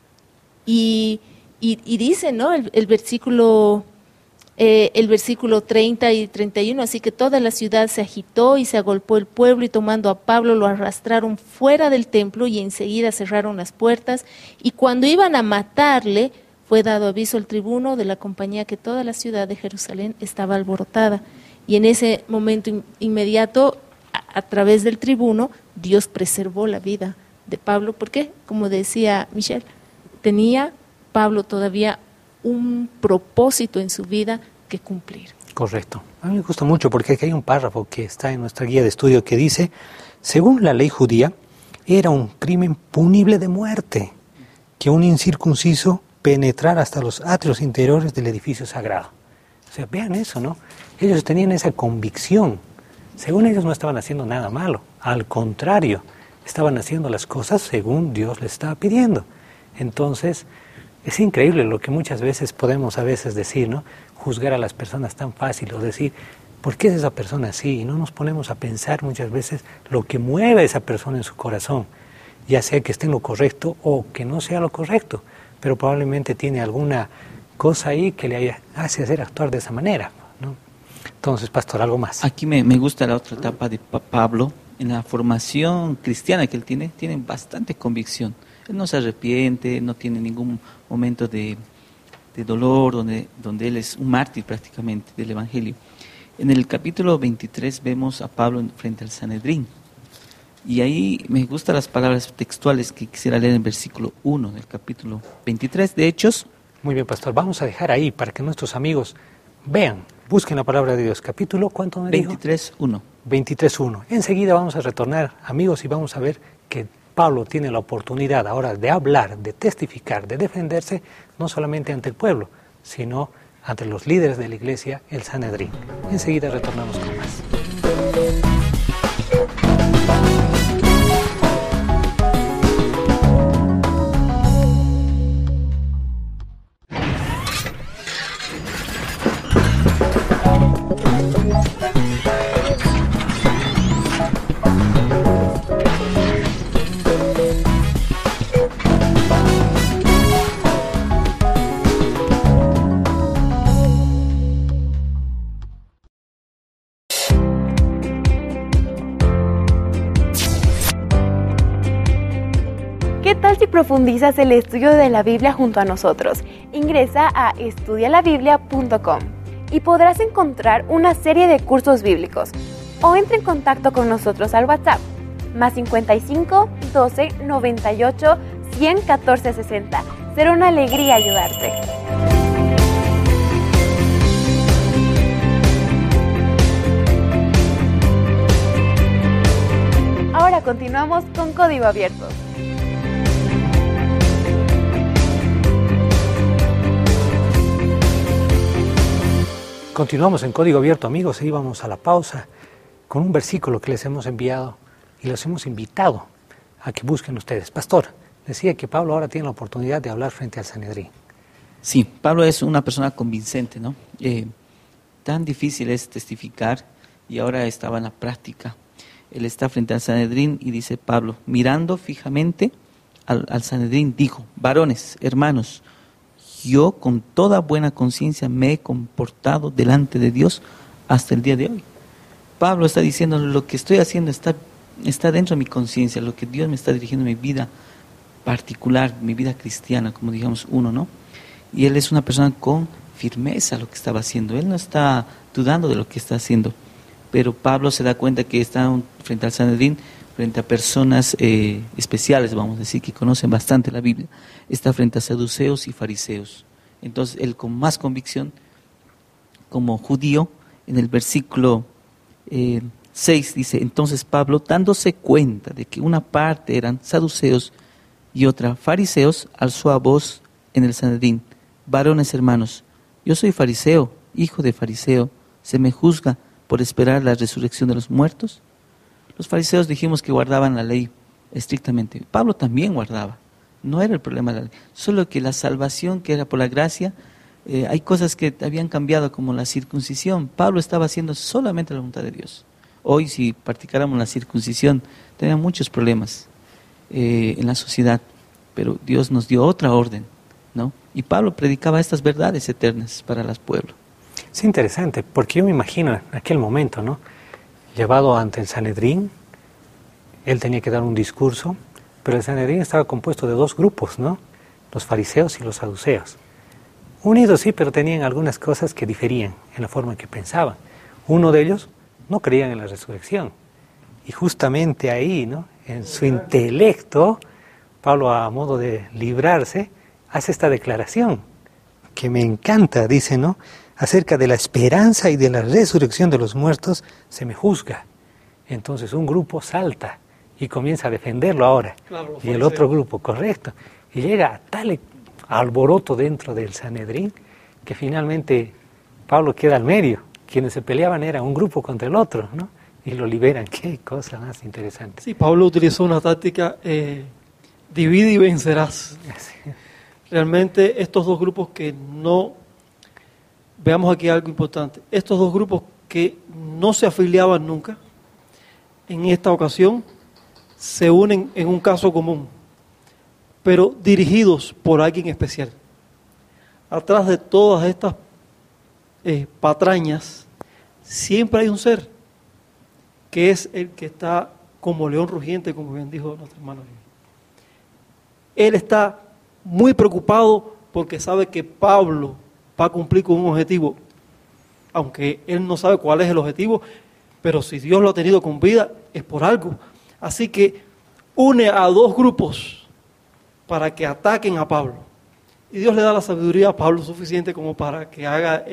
Y, y, y dice, ¿no? El, el versículo... Eh, el versículo treinta y treinta y uno, así que toda la ciudad se agitó y se agolpó el pueblo y tomando a Pablo lo arrastraron fuera del templo y enseguida cerraron las puertas y cuando iban a matarle fue dado aviso al tribuno de la compañía que toda la ciudad de Jerusalén estaba alborotada y en ese momento in- inmediato a, a través del tribuno Dios preservó la vida de Pablo porque, como decía Michelle, tenía Pablo todavía un propósito en su vida que cumplir.
Correcto. A mí me gusta mucho porque aquí hay un párrafo que está en nuestra guía de estudio que dice, según la ley judía, era un crimen punible de muerte que un incircunciso penetrara hasta los atrios interiores del edificio sagrado. O sea, vean eso, ¿no? Ellos tenían esa convicción. Según ellos no estaban haciendo nada malo. Al contrario, estaban haciendo las cosas según Dios les estaba pidiendo. Entonces, es increíble lo que muchas veces podemos a veces decir, ¿no? Juzgar a las personas tan fácil o decir, ¿por qué es esa persona así? Y no nos ponemos a pensar muchas veces lo que mueve a esa persona en su corazón, ya sea que esté en lo correcto o que no sea lo correcto, pero probablemente tiene alguna cosa ahí que le hace hacer actuar de esa manera, ¿no? Entonces, pastor, algo más.
Aquí me, me gusta la otra etapa de Pablo, en la formación cristiana que él tiene, tiene bastante convicción. Él no se arrepiente, no tiene ningún momento de, de dolor, donde, donde él es un mártir prácticamente del Evangelio. En el capítulo veintitrés vemos a Pablo frente al Sanedrín. Y ahí me gustan las palabras textuales que quisiera leer en el versículo uno del capítulo veintitrés de Hechos.
Muy bien, pastor. Vamos a dejar ahí para que nuestros amigos Vean, busquen la palabra de Dios. Capítulo, ¿cuánto me dijo?
veintitrés uno.
veintitrés uno. Enseguida vamos a retornar, amigos, y vamos a ver que Pablo tiene la oportunidad ahora de hablar, de testificar, de defenderse, no solamente ante el pueblo, sino ante los líderes de la iglesia, el Sanedrín. Enseguida retornamos con más.
¿Qué tal si profundizas el estudio de la Biblia junto a nosotros? Ingresa a estudia la biblia punto com y podrás encontrar una serie de cursos bíblicos. O entra en contacto con nosotros al WhatsApp, más cincuenta y cinco, doce, noventa y ocho, cien, catorce, sesenta. Será una alegría ayudarte. Ahora continuamos con Código Abierto.
Continuamos en Código Abierto, amigos, e íbamos a la pausa con un versículo que les hemos enviado y los hemos invitado a que busquen ustedes. Pastor, decía que Pablo ahora tiene la oportunidad de hablar frente al Sanedrín.
Sí, Pablo es una persona convincente, ¿no? Eh, tan difícil es testificar y ahora estaba en la práctica. Él está frente al Sanedrín y dice Pablo, mirando fijamente al, al Sanedrín, dijo, varones, hermanos, yo con toda buena conciencia me he comportado delante de Dios hasta el día de hoy. Pablo está diciendo, lo que estoy haciendo está, está dentro de mi conciencia, lo que Dios me está dirigiendo en mi vida particular, mi vida cristiana, como digamos uno, ¿no? Y él es una persona con firmeza lo que estaba haciendo, él no está dudando de lo que está haciendo, pero Pablo se da cuenta que está frente al Sanedrín, frente a personas eh, especiales, vamos a decir, que conocen bastante la Biblia, está frente a saduceos y fariseos. Entonces, él con más convicción, como judío, en el versículo eh, seis dice, entonces Pablo, dándose cuenta de que una parte eran saduceos y otra fariseos, alzó a voz en el Sanedrín, varones hermanos, yo soy fariseo, hijo de fariseo, ¿se me juzga por esperar la resurrección de los muertos? Los fariseos dijimos que guardaban la ley estrictamente. Pablo también guardaba. No era el problema de la ley. Solo que la salvación que era por la gracia, eh, hay cosas que habían cambiado como la circuncisión. Pablo estaba haciendo solamente la voluntad de Dios. Hoy si practicáramos la circuncisión, tendríamos muchos problemas eh, en la sociedad. Pero Dios nos dio otra orden, ¿no? Y Pablo predicaba estas verdades eternas para los pueblos.
Es interesante, porque yo me imagino en aquel momento, ¿no? Llevado ante el Sanedrín, él tenía que dar un discurso, pero el Sanedrín estaba compuesto de dos grupos, ¿no? Los fariseos y los saduceos. Unidos sí, pero tenían algunas cosas que diferían en la forma en que pensaban. Uno de ellos no creían en la resurrección. Y justamente ahí, ¿no? En su intelecto, Pablo, a modo de librarse, hace esta declaración, que me encanta, dice, ¿no? Acerca de la esperanza y de la resurrección de los muertos, se me juzga. Entonces un grupo salta y comienza a defenderlo ahora. Claro, y el otro grupo, correcto. Y llega a tal alboroto dentro del Sanedrín que finalmente Pablo queda al medio. Quienes se peleaban eran un grupo contra el otro, ¿no? Y lo liberan. Qué cosa más interesante.
Sí, Pablo utilizó una táctica, eh, divide y vencerás. Sí. Realmente estos dos grupos que no... Veamos aquí algo importante. Estos dos grupos que no se afiliaban nunca, en esta ocasión se unen en un caso común, pero dirigidos por alguien especial. Atrás de todas estas eh, patrañas, siempre hay un ser, que es el que está como león rugiente, como bien dijo nuestro hermano. Él está muy preocupado porque sabe que Pablo va a cumplir con un objetivo, aunque él no sabe cuál es el objetivo, pero si Dios lo ha tenido con vida, es por algo. Así que une a dos grupos para que ataquen a Pablo. Y Dios le da la sabiduría a Pablo suficiente como para que haga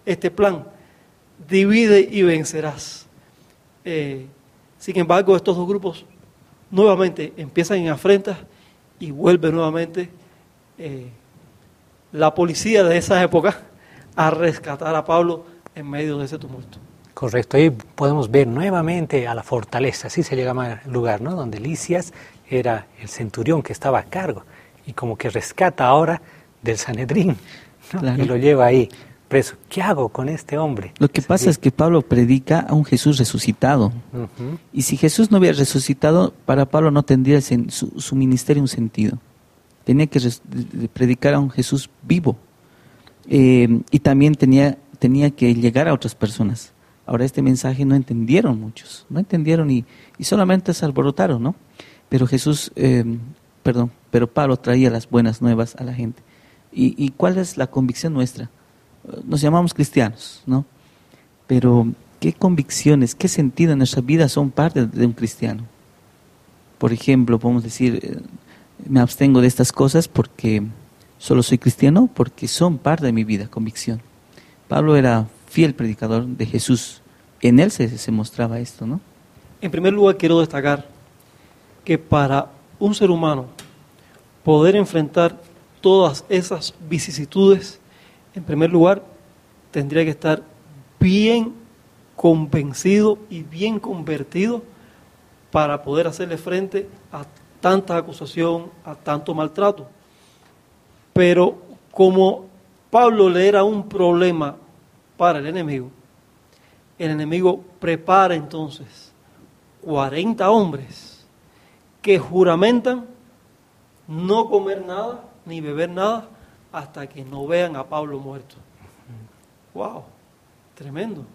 este plan, divide y vencerás. Eh, sin embargo, estos dos grupos nuevamente empiezan en afrentas y vuelve nuevamente eh, la policía de esa época a rescatar a Pablo en medio de ese tumulto.
Correcto, ahí podemos ver nuevamente a la fortaleza, así se llama el lugar, ¿no? Donde Lisias era el centurión que estaba a cargo y como que rescata ahora del Sanedrín, ¿no? Claro. Y lo lleva ahí preso. ¿Qué hago con este hombre?
Lo que es pasa así. Es que Pablo predica a un Jesús resucitado. Uh-huh. Y si Jesús no hubiera resucitado, para Pablo no tendría su, su ministerio un sentido. Tenía que res, predicar a un Jesús vivo. Eh, y también tenía, tenía que llegar a otras personas. Ahora este mensaje no entendieron muchos, no entendieron y, y solamente se alborotaron, ¿no? Pero Jesús, eh, perdón, pero Pablo traía las buenas nuevas a la gente. ¿Y, y cuál es la convicción nuestra? Nos llamamos cristianos, ¿no? Pero ¿qué convicciones, qué sentido en nuestra vida son parte de un cristiano? Por ejemplo, podemos decir, eh, me abstengo de estas cosas porque solo soy cristiano, porque son parte de mi vida, convicción. Pablo era fiel predicador de Jesús. En él se, se mostraba esto, ¿no?
En primer lugar, quiero destacar que para un ser humano poder enfrentar todas esas vicisitudes, en primer lugar, tendría que estar bien convencido y bien convertido para poder hacerle frente a tanta acusación, a tanto maltrato. Pero como Pablo le era un problema para el enemigo, el enemigo prepara entonces cuarenta hombres que juramentan no comer nada ni beber nada hasta que no vean a Pablo muerto. ¡Wow! Tremendo.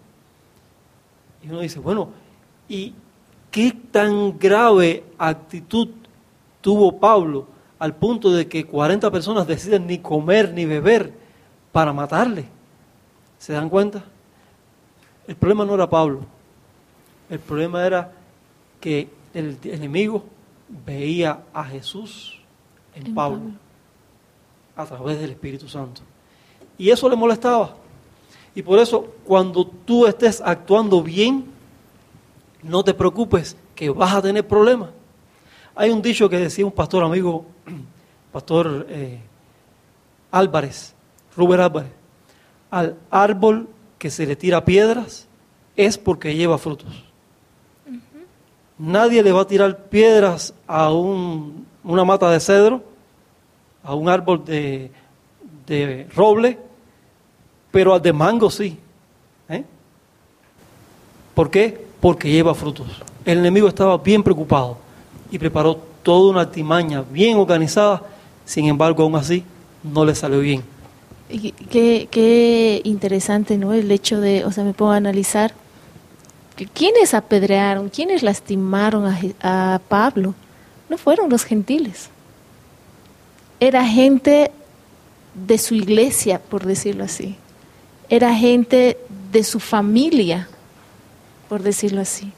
Y uno dice, bueno, ¿y qué tan grave actitud tuvo Pablo al punto de que cuarenta personas deciden ni comer ni beber para matarle? ¿Se dan cuenta? El problema no era Pablo. El problema era que el enemigo veía a Jesús en, en Pablo, Pablo a través del Espíritu Santo. Y eso le molestaba. Y por eso, cuando tú estés actuando bien, no te preocupes que vas a tener problemas. Hay un dicho que decía un pastor amigo, pastor eh, Álvarez, Rubén Álvarez: al árbol que se le tira piedras es porque lleva frutos. Uh-huh. Nadie le va a tirar piedras a un, una mata de cedro, a un árbol de, de roble, pero al de mango sí. ¿Eh? ¿Por qué? Porque lleva frutos. El enemigo estaba bien preocupado y preparó toda una artimaña bien organizada, sin embargo, aún así, no le salió bien.
Qué, qué interesante, ¿no? El hecho de, o sea, me pongo a analizar, que ¿quiénes apedrearon, quiénes lastimaron a, a Pablo? No fueron los gentiles. Era gente de su iglesia, por decirlo así. Era gente de su familia, por decirlo así.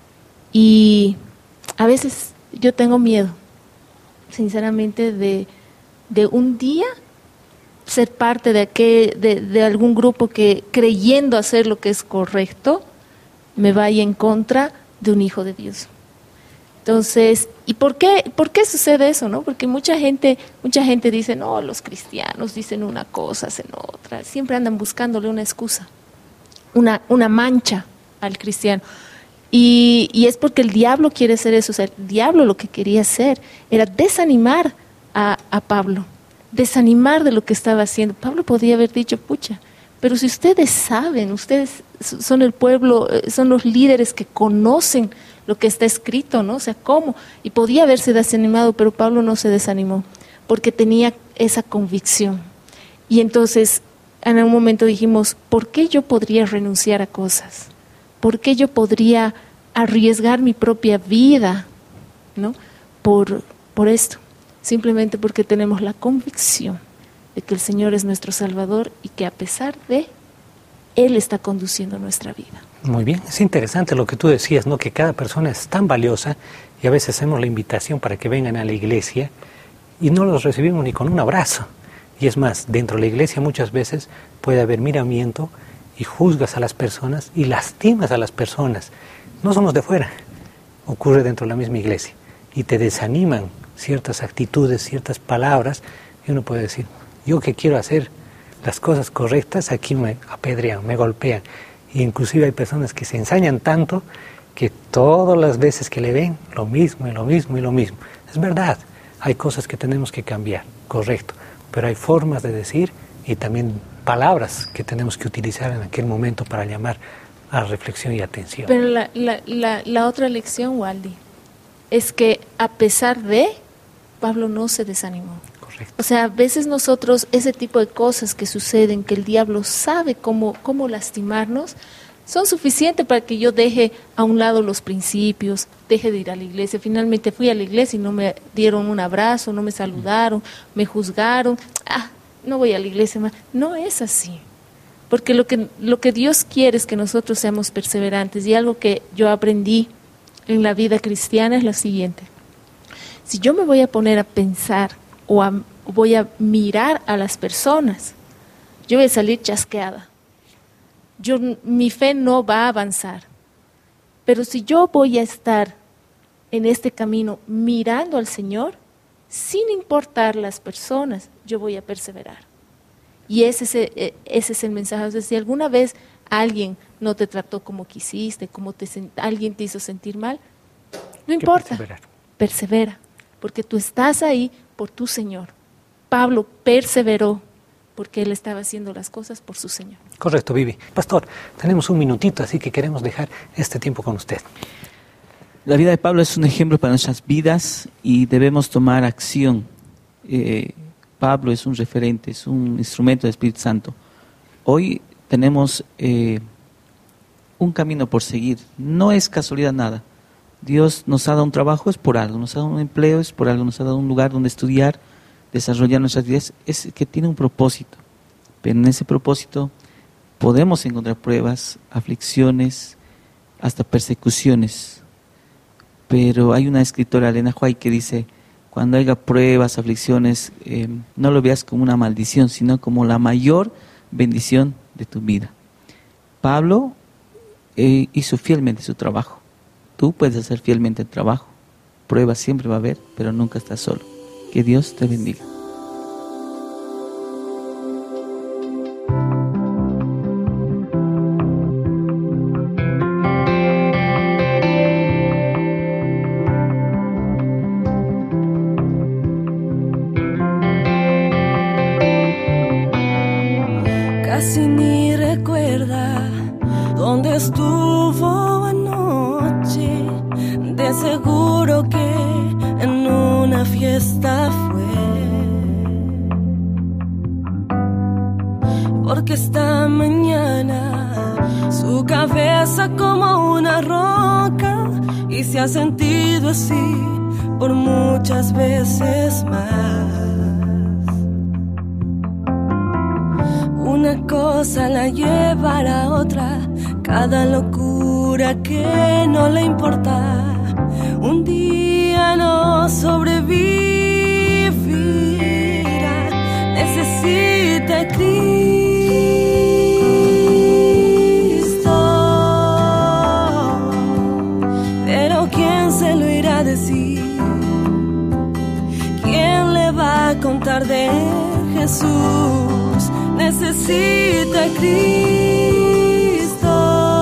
Y a veces yo tengo miedo, sinceramente, de, de un día ser parte de, aquel, de, de algún grupo que, creyendo hacer lo que es correcto, me vaya en contra de un hijo de Dios. Entonces, ¿y por qué, por qué sucede eso, no? Porque mucha gente, mucha gente dice, no, los cristianos dicen una cosa, hacen otra. Siempre andan buscándole una excusa, una, una mancha al cristiano. Y, y es porque el diablo quiere hacer eso. O sea, el diablo lo que quería hacer era desanimar a, a Pablo, desanimar de lo que estaba haciendo. Pablo podía haber dicho, pucha, pero si ustedes saben, ustedes son el pueblo, son los líderes que conocen lo que está escrito, ¿no? O sea, ¿cómo? Y podía haberse desanimado, pero Pablo no se desanimó, porque tenía esa convicción. Y entonces, en un momento dijimos, ¿por qué yo podría renunciar a cosas? ¿Por qué yo podría arriesgar mi propia vida, ¿no? Por, por esto. Simplemente porque tenemos la convicción de que el Señor es nuestro Salvador y que a pesar de Él está conduciendo nuestra vida.
Muy bien, es interesante lo que tú decías, ¿no? Que cada persona es tan valiosa y a veces hacemos la invitación para que vengan a la iglesia y no los recibimos ni con un abrazo. Y es más, dentro de la iglesia muchas veces puede haber miramiento y juzgas a las personas y lastimas a las personas. No somos de fuera, ocurre dentro de la misma iglesia y te desaniman ciertas actitudes, ciertas palabras y uno puede decir, yo que quiero hacer las cosas correctas, aquí me apedrean, me golpean. E inclusive hay personas que se ensañan tanto que todas las veces que le ven, lo mismo y lo mismo y lo mismo. Es verdad, hay cosas que tenemos que cambiar, correcto, pero hay formas de decir y también palabras que tenemos que utilizar en aquel momento para llamar a reflexión y atención.
Pero la, la, la, la otra lección, Waldi, es que a pesar de, Pablo no se desanimó.
Correcto.
O sea, a veces nosotros, ese tipo de cosas que suceden, que el diablo sabe cómo, cómo lastimarnos, son suficientes para que yo deje a un lado los principios, deje de ir a la iglesia. Finalmente fui a la iglesia y no me dieron un abrazo, no me saludaron, me juzgaron. Ah, no voy a la iglesia más. No es así. Porque lo que, lo que Dios quiere es que nosotros seamos perseverantes. Y algo que yo aprendí en la vida cristiana es lo siguiente. Si yo me voy a poner a pensar o a, voy a mirar a las personas, yo voy a salir chasqueada. Yo, mi fe no va a avanzar. Pero si yo voy a estar en este camino mirando al Señor, sin importar las personas, yo voy a perseverar. Y ese es el, ese es el mensaje. O sea, si alguna vez alguien no te trató como quisiste, como te, alguien te hizo sentir mal, no importa, perseverar. persevera, porque tú estás ahí por tu Señor. Pablo perseveró porque él estaba haciendo las cosas por su Señor.
Correcto, Vivi. Pastor, tenemos un minutito, así que queremos dejar este tiempo con usted.
La vida de Pablo es un ejemplo para nuestras vidas y debemos tomar acción. Eh, Pablo es un referente, es un instrumento del Espíritu Santo. Hoy tenemos eh, un camino por seguir. No es casualidad nada. Dios nos ha dado un trabajo, es por algo. Nos ha dado un empleo, es por algo. Nos ha dado un lugar donde estudiar, desarrollar nuestras vidas. Es que tiene un propósito. Pero en ese propósito podemos encontrar pruebas, aflicciones, hasta persecuciones. Pero hay una escritora, Elena White, que dice, cuando haya pruebas, aflicciones, eh, no lo veas como una maldición, sino como la mayor bendición de tu vida. Pablo eh, hizo fielmente su trabajo. Tú puedes hacer fielmente el trabajo. Pruebas siempre va a haber, pero nunca estás solo. Que Dios te bendiga.
Casi ni recuerda dónde estuvo anoche. De seguro que en una fiesta fue. Porque esta mañana su cabeza como una roca y se ha sentido así por muchas veces más. Una cosa la lleva a la otra, cada locura que no le importa, un día no sobrevivirá, necesita a Cristo. Pero ¿quién se lo irá a decir? ¿Quién le va a contar de Jesús? Necesita a Cristo,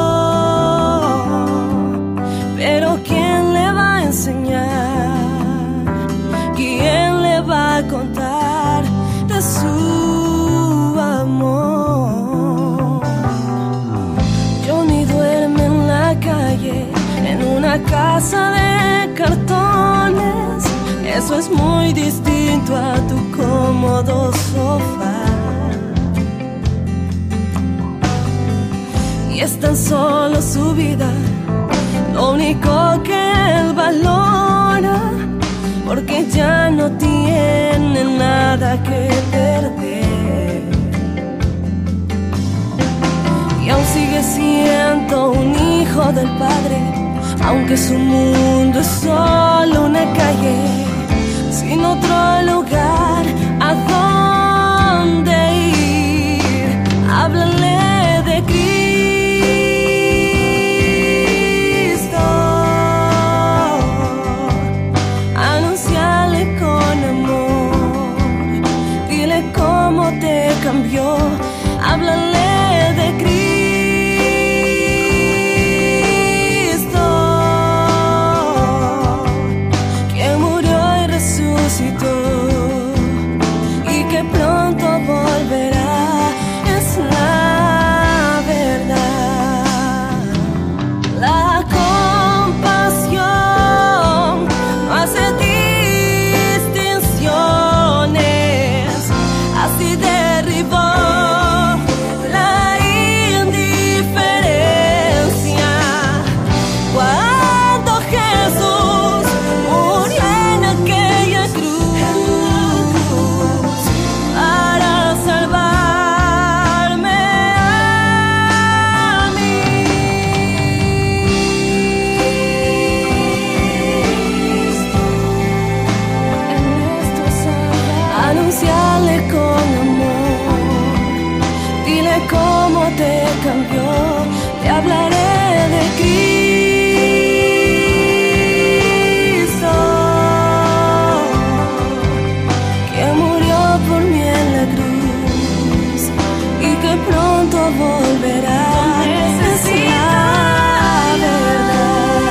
pero ¿quién le va a enseñar? ¿Quién le va a contar de su amor? Johnny duerme en la calle, en una casa de cartones. Eso es muy distinto a tu cómodo sofá. Y es tan solo su vida, lo único que él valora, porque ya no tiene nada que perder. Y aún sigue siendo un hijo del Padre, aunque su mundo es solo una calle, sin otro lugar a donde ir. Háblale de Cristo. cómo te cambió. Háblale de Cristo, que murió y resucitó y que pronto volverá. Es la verdad. La compasión no hace distinciones, así derribó la indiferencia. Cuando Jesús murió en aquella cruz para salvarme a mí. Anunciarle con amor, dile cómo te cambió. Te hablaré de Cristo, que murió por mí en la cruz y que pronto volverá. Es la verdad.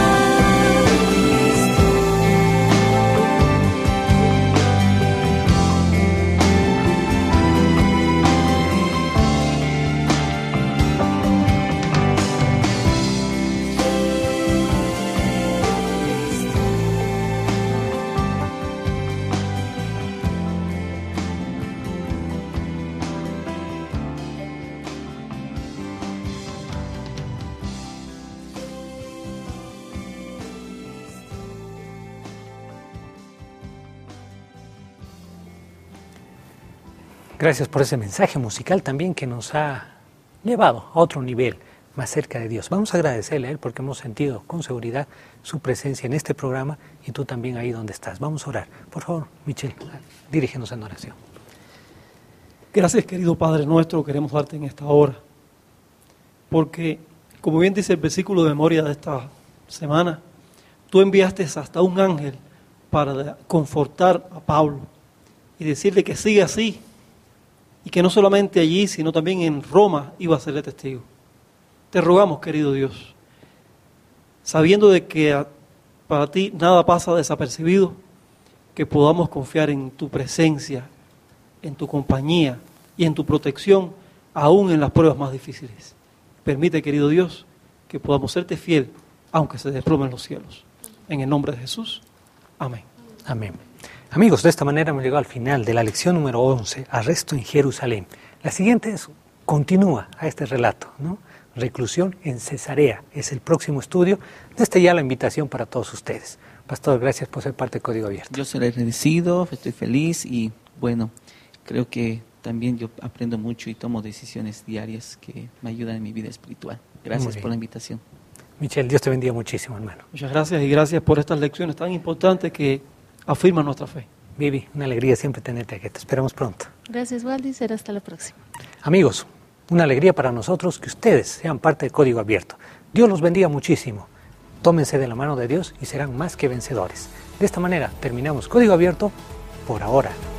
Gracias por ese mensaje musical también que nos ha llevado a otro nivel, más cerca de Dios. Vamos a agradecerle a Él porque hemos sentido con seguridad su presencia en este programa y tú también ahí donde estás. Vamos a orar. Por favor, Michel, dirígenos en oración.
Gracias, querido Padre nuestro, queremos darte en esta hora, porque, como bien dice el versículo de memoria de esta semana, tú enviaste hasta un ángel para confortar a Pablo y decirle que siga así, y que no solamente allí, sino también en Roma iba a serle testigo. Te rogamos, querido Dios, sabiendo de que para ti nada pasa desapercibido, que podamos confiar en tu presencia, en tu compañía y en tu protección, aún en las pruebas más difíciles. Permite, querido Dios, que podamos serte fiel, aunque se desplomen los cielos. En el nombre de Jesús. Amén.
Amén. Amigos, de esta manera hemos llegado al final de la lección número once, Arresto en Jerusalén. La siguiente es, continúa a este relato, ¿no? Reclusión en Cesarea es el próximo estudio. Desde ya la invitación para todos ustedes. Pastor, gracias por ser parte de Código Abierto.
Yo soy agradecido, estoy feliz y bueno, creo que también yo aprendo mucho y tomo decisiones diarias que me ayudan en mi vida espiritual. Gracias por la invitación.
Michel, Dios te bendiga muchísimo, hermano.
Muchas gracias y gracias por estas lecciones tan importantes que afirman nuestra fe.
Vivi, una alegría siempre tenerte aquí. Te esperamos pronto.
Gracias, Waldi. Será hasta la próxima.
Amigos, una alegría para nosotros que ustedes sean parte de Código Abierto. Dios los bendiga muchísimo. Tómense de la mano de Dios y serán más que vencedores. De esta manera terminamos Código Abierto por ahora.